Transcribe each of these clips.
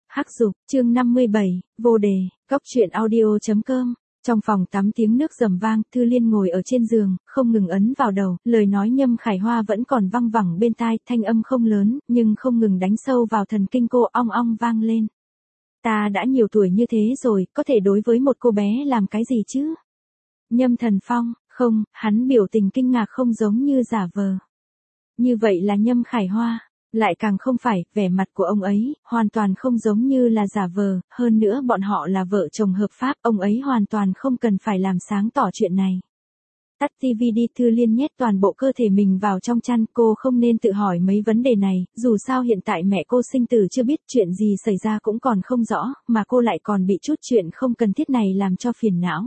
Hắc Dục, chương 57, vô đề, góc truyện audio.com. Trong phòng tắm tiếng nước rầm vang, Thư Liên ngồi ở trên giường, không ngừng ấn vào đầu, lời nói Nhâm Khải Hoa vẫn còn văng vẳng bên tai, thanh âm không lớn, nhưng không ngừng đánh sâu vào thần kinh cô, ong ong vang lên. Ta đã nhiều tuổi như thế rồi, có thể đối với một cô bé làm cái gì chứ? Nhâm Thần Phong, không, hắn biểu tình kinh ngạc không giống như giả vờ. Như vậy là Nhâm Khải Hoa. Lại càng không phải, vẻ mặt của ông ấy, hoàn toàn không giống như là giả vờ, hơn nữa bọn họ là vợ chồng hợp pháp, ông ấy hoàn toàn không cần phải làm sáng tỏ chuyện này. Tắt TV đi, Thư Liên nhét toàn bộ cơ thể mình vào trong chăn, cô không nên tự hỏi mấy vấn đề này, dù sao hiện tại mẹ cô sinh tử chưa biết chuyện gì xảy ra cũng còn không rõ, mà cô lại còn bị chút chuyện không cần thiết này làm cho phiền não.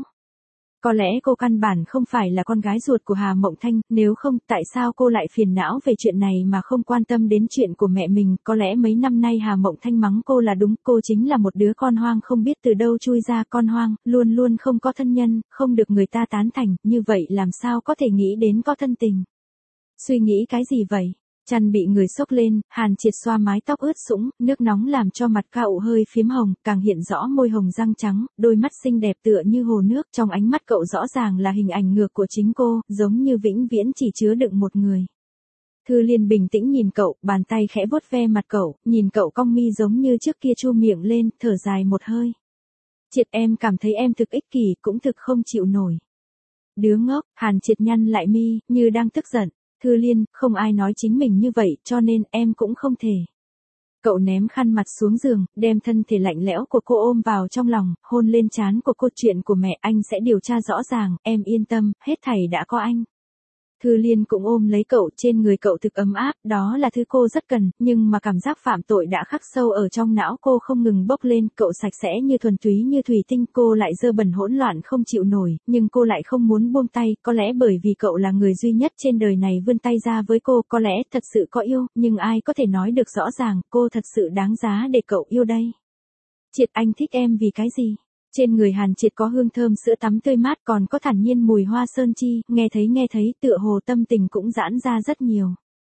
Có lẽ cô căn bản không phải là con gái ruột của Hà Mộng Thanh, nếu không, tại sao cô lại phiền não về chuyện này mà không quan tâm đến chuyện của mẹ mình, có lẽ mấy năm nay Hà Mộng Thanh mắng cô là đúng, cô chính là một đứa con hoang không biết từ đâu chui ra, con hoang, luôn luôn không có thân nhân, không được người ta tán thành, như vậy làm sao có thể nghĩ đến có thân tình. Suy nghĩ cái gì vậy? Chăn bị người xốc lên, Hàn Triệt xoa mái tóc ướt sũng, nước nóng làm cho mặt cậu hơi phím hồng, càng hiện rõ môi hồng răng trắng, đôi mắt xinh đẹp tựa như hồ nước, trong ánh mắt cậu rõ ràng là hình ảnh ngược của chính cô, giống như vĩnh viễn chỉ chứa đựng một người. Thư Liên bình tĩnh nhìn cậu, bàn tay khẽ vuốt ve mặt cậu, nhìn cậu cong mi giống như trước kia chu miệng lên, thở dài một hơi. Triệt, em cảm thấy em thực ích kỷ, cũng thực không chịu nổi. Đứa ngốc, Hàn Triệt nhăn lại mi, như đang tức giận. Thư Liên, không ai nói chính mình như vậy, cho nên em cũng không thể. Cậu ném khăn mặt xuống giường, đem thân thể lạnh lẽo của cô ôm vào trong lòng, hôn lên trán của cô, chuyện của mẹ anh sẽ điều tra rõ ràng, em yên tâm, hết thảy đã có anh. Thư Liên cũng ôm lấy cậu, trên người cậu thực ấm áp, đó là thứ cô rất cần, nhưng mà cảm giác phạm tội đã khắc sâu ở trong não cô không ngừng bốc lên, cậu sạch sẽ như thuần túy như thủy tinh, cô lại dơ bẩn hỗn loạn không chịu nổi, nhưng cô lại không muốn buông tay, có lẽ bởi vì cậu là người duy nhất trên đời này vươn tay ra với cô, có lẽ thật sự có yêu, nhưng ai có thể nói được rõ ràng, cô thật sự đáng giá để cậu yêu đây. Triệt, anh thích em vì cái gì? Trên người Hàn Triệt có hương thơm sữa tắm tươi mát, còn có thản nhiên mùi hoa sơn chi, nghe thấy tựa hồ tâm tình cũng giãn ra rất nhiều.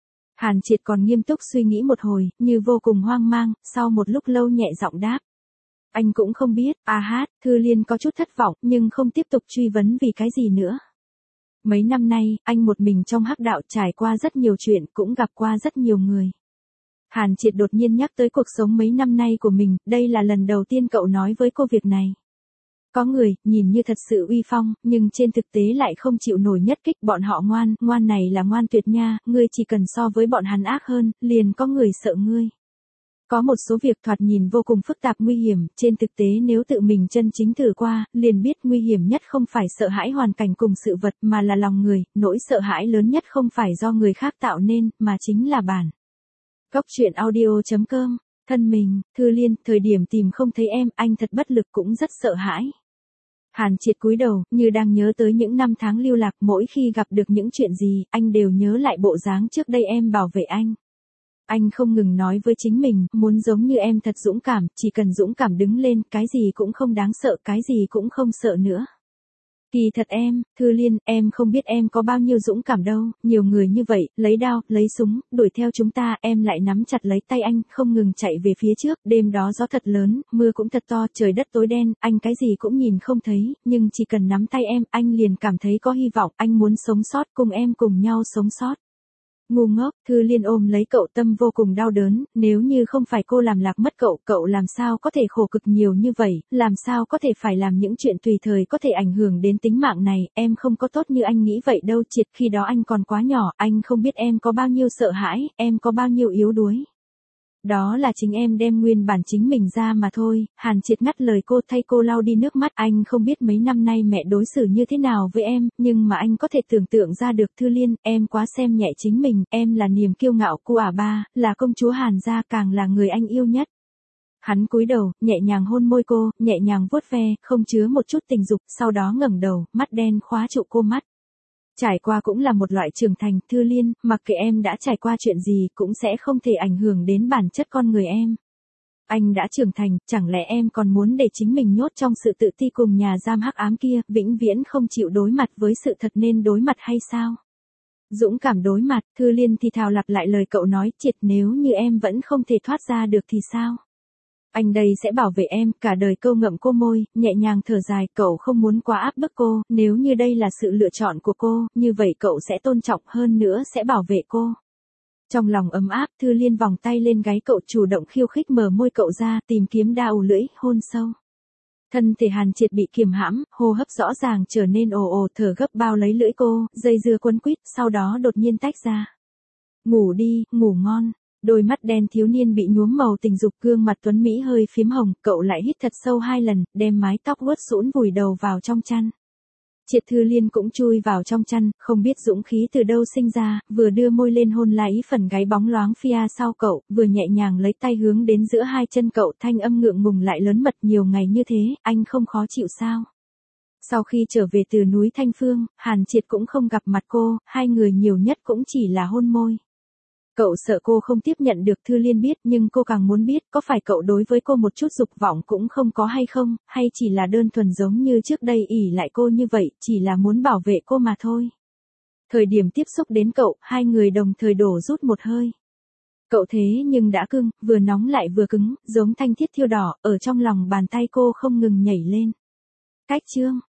Hàn Triệt còn nghiêm túc suy nghĩ một hồi, như vô cùng hoang mang, sau một lúc lâu nhẹ giọng đáp. Anh cũng không biết, Thư Liên có chút thất vọng, nhưng không tiếp tục truy vấn vì cái gì nữa. Mấy năm nay, anh một mình trong hắc đạo trải qua rất nhiều chuyện, cũng gặp qua rất nhiều người. Hàn Triệt đột nhiên nhắc tới cuộc sống mấy năm nay của mình, đây là lần đầu tiên cậu nói với cô việc này. Có người, nhìn như thật sự uy phong, nhưng trên thực tế lại không chịu nổi nhất kích, bọn họ ngoan này là ngoan tuyệt nha, ngươi chỉ cần so với bọn hắn ác hơn, liền có người sợ ngươi. Có một số việc thoạt nhìn vô cùng phức tạp nguy hiểm, trên thực tế nếu tự mình chân chính thử qua, liền biết nguy hiểm nhất không phải sợ hãi hoàn cảnh cùng sự vật mà là lòng người, nỗi sợ hãi lớn nhất không phải do người khác tạo nên, mà chính là bản. Góc truyện audio.com. Thân mình, Thư Liên, thời điểm tìm không thấy em, anh thật bất lực cũng rất sợ hãi. Hàn Triệt cúi đầu, như đang nhớ tới những năm tháng lưu lạc, mỗi khi gặp được những chuyện gì, anh đều nhớ lại bộ dáng trước đây em bảo vệ anh. Anh không ngừng nói với chính mình, muốn giống như em thật dũng cảm, chỉ cần dũng cảm đứng lên, cái gì cũng không đáng sợ, cái gì cũng không sợ nữa. Kỳ thật em, Thư Liên, em không biết em có bao nhiêu dũng cảm đâu, nhiều người như vậy, lấy đao, lấy súng, đuổi theo chúng ta, em lại nắm chặt lấy tay anh, không ngừng chạy về phía trước, đêm đó gió thật lớn, mưa cũng thật to, trời đất tối đen, anh cái gì cũng nhìn không thấy, nhưng chỉ cần nắm tay em, anh liền cảm thấy có hy vọng, anh muốn sống sót, cùng em cùng nhau sống sót. Ngu ngốc, Thư Liên ôm lấy cậu, tâm vô cùng đau đớn, nếu như không phải cô làm lạc mất cậu, cậu làm sao có thể khổ cực nhiều như vậy, làm sao có thể phải làm những chuyện tùy thời có thể ảnh hưởng đến tính mạng này, em không có tốt như anh nghĩ vậy đâu Triệt, khi đó anh còn quá nhỏ, anh không biết em có bao nhiêu sợ hãi, em có bao nhiêu yếu đuối. Đó là chính em đem nguyên bản chính mình ra mà thôi. Hàn Triệt ngắt lời cô, thay cô lau đi nước mắt, anh không biết mấy năm nay mẹ đối xử như thế nào với em, nhưng mà anh có thể tưởng tượng ra được. Thư Liên, em quá xem nhẹ chính mình, em là niềm kiêu ngạo của ba, là công chúa Hàn gia, càng là người anh yêu nhất. Hắn cúi đầu, nhẹ nhàng hôn môi cô, nhẹ nhàng vuốt ve, không chứa một chút tình dục, sau đó ngẩng đầu, mắt đen khóa trụ cô mắt. Trải qua cũng là một loại trưởng thành, Thư Liên, mặc kệ em đã trải qua chuyện gì cũng sẽ không thể ảnh hưởng đến bản chất con người em. Anh đã trưởng thành, chẳng lẽ em còn muốn để chính mình nhốt trong sự tự ti cùng nhà giam hắc ám kia, vĩnh viễn không chịu đối mặt với sự thật nên đối mặt hay sao? Dũng cảm đối mặt, Thư Liên thì thào lặp lại lời cậu nói, Triệt, nếu như em vẫn không thể thoát ra được thì sao? Anh đây sẽ bảo vệ em, cả đời. Câu ngậm cô môi, nhẹ nhàng thở dài, cậu không muốn quá áp bức cô, nếu như đây là sự lựa chọn của cô, như vậy cậu sẽ tôn trọng hơn nữa sẽ bảo vệ cô. Trong lòng ấm áp, Thư Liên vòng tay lên gáy cậu, chủ động khiêu khích, mở môi cậu ra, tìm kiếm đao lưỡi, hôn sâu. Thân thể Hàn Triệt bị kiềm hãm, hô hấp rõ ràng trở nên ồ ồ, thở gấp bao lấy lưỡi cô, dây dưa quấn quýt, sau đó đột nhiên tách ra. Ngủ đi, ngủ ngon. Đôi mắt đen thiếu niên bị nhuốm màu tình dục, gương mặt tuấn mỹ hơi phím hồng, cậu lại hít thật sâu 2 lần, đem mái tóc uất sũn vùi đầu vào trong chăn. Triệt Thư Liên cũng chui vào trong chăn, không biết dũng khí từ đâu sinh ra, vừa đưa môi lên hôn lại phần gáy bóng loáng phía sau cậu, vừa nhẹ nhàng lấy tay hướng đến giữa 2 chân cậu, thanh âm ngượng ngùng lại lớn mật. Nhiều ngày như thế, anh không khó chịu sao? Sau khi trở về từ núi Thanh Phương, Hàn Triệt cũng không gặp mặt cô, 2 người nhiều nhất cũng chỉ là hôn môi. Cậu sợ cô không tiếp nhận được. Thư Liên biết, nhưng cô càng muốn biết, có phải cậu đối với cô một chút dục vọng cũng không có hay không, hay chỉ là đơn thuần giống như trước đây ỷ lại cô như vậy, chỉ là muốn bảo vệ cô mà thôi. Thời điểm tiếp xúc đến cậu, 2 người đồng thời đổ rút một hơi. Cậu thế nhưng đã cưng, vừa nóng lại vừa cứng, giống thanh thiết thiêu đỏ, ở trong lòng bàn tay cô không ngừng nhảy lên. Cách chương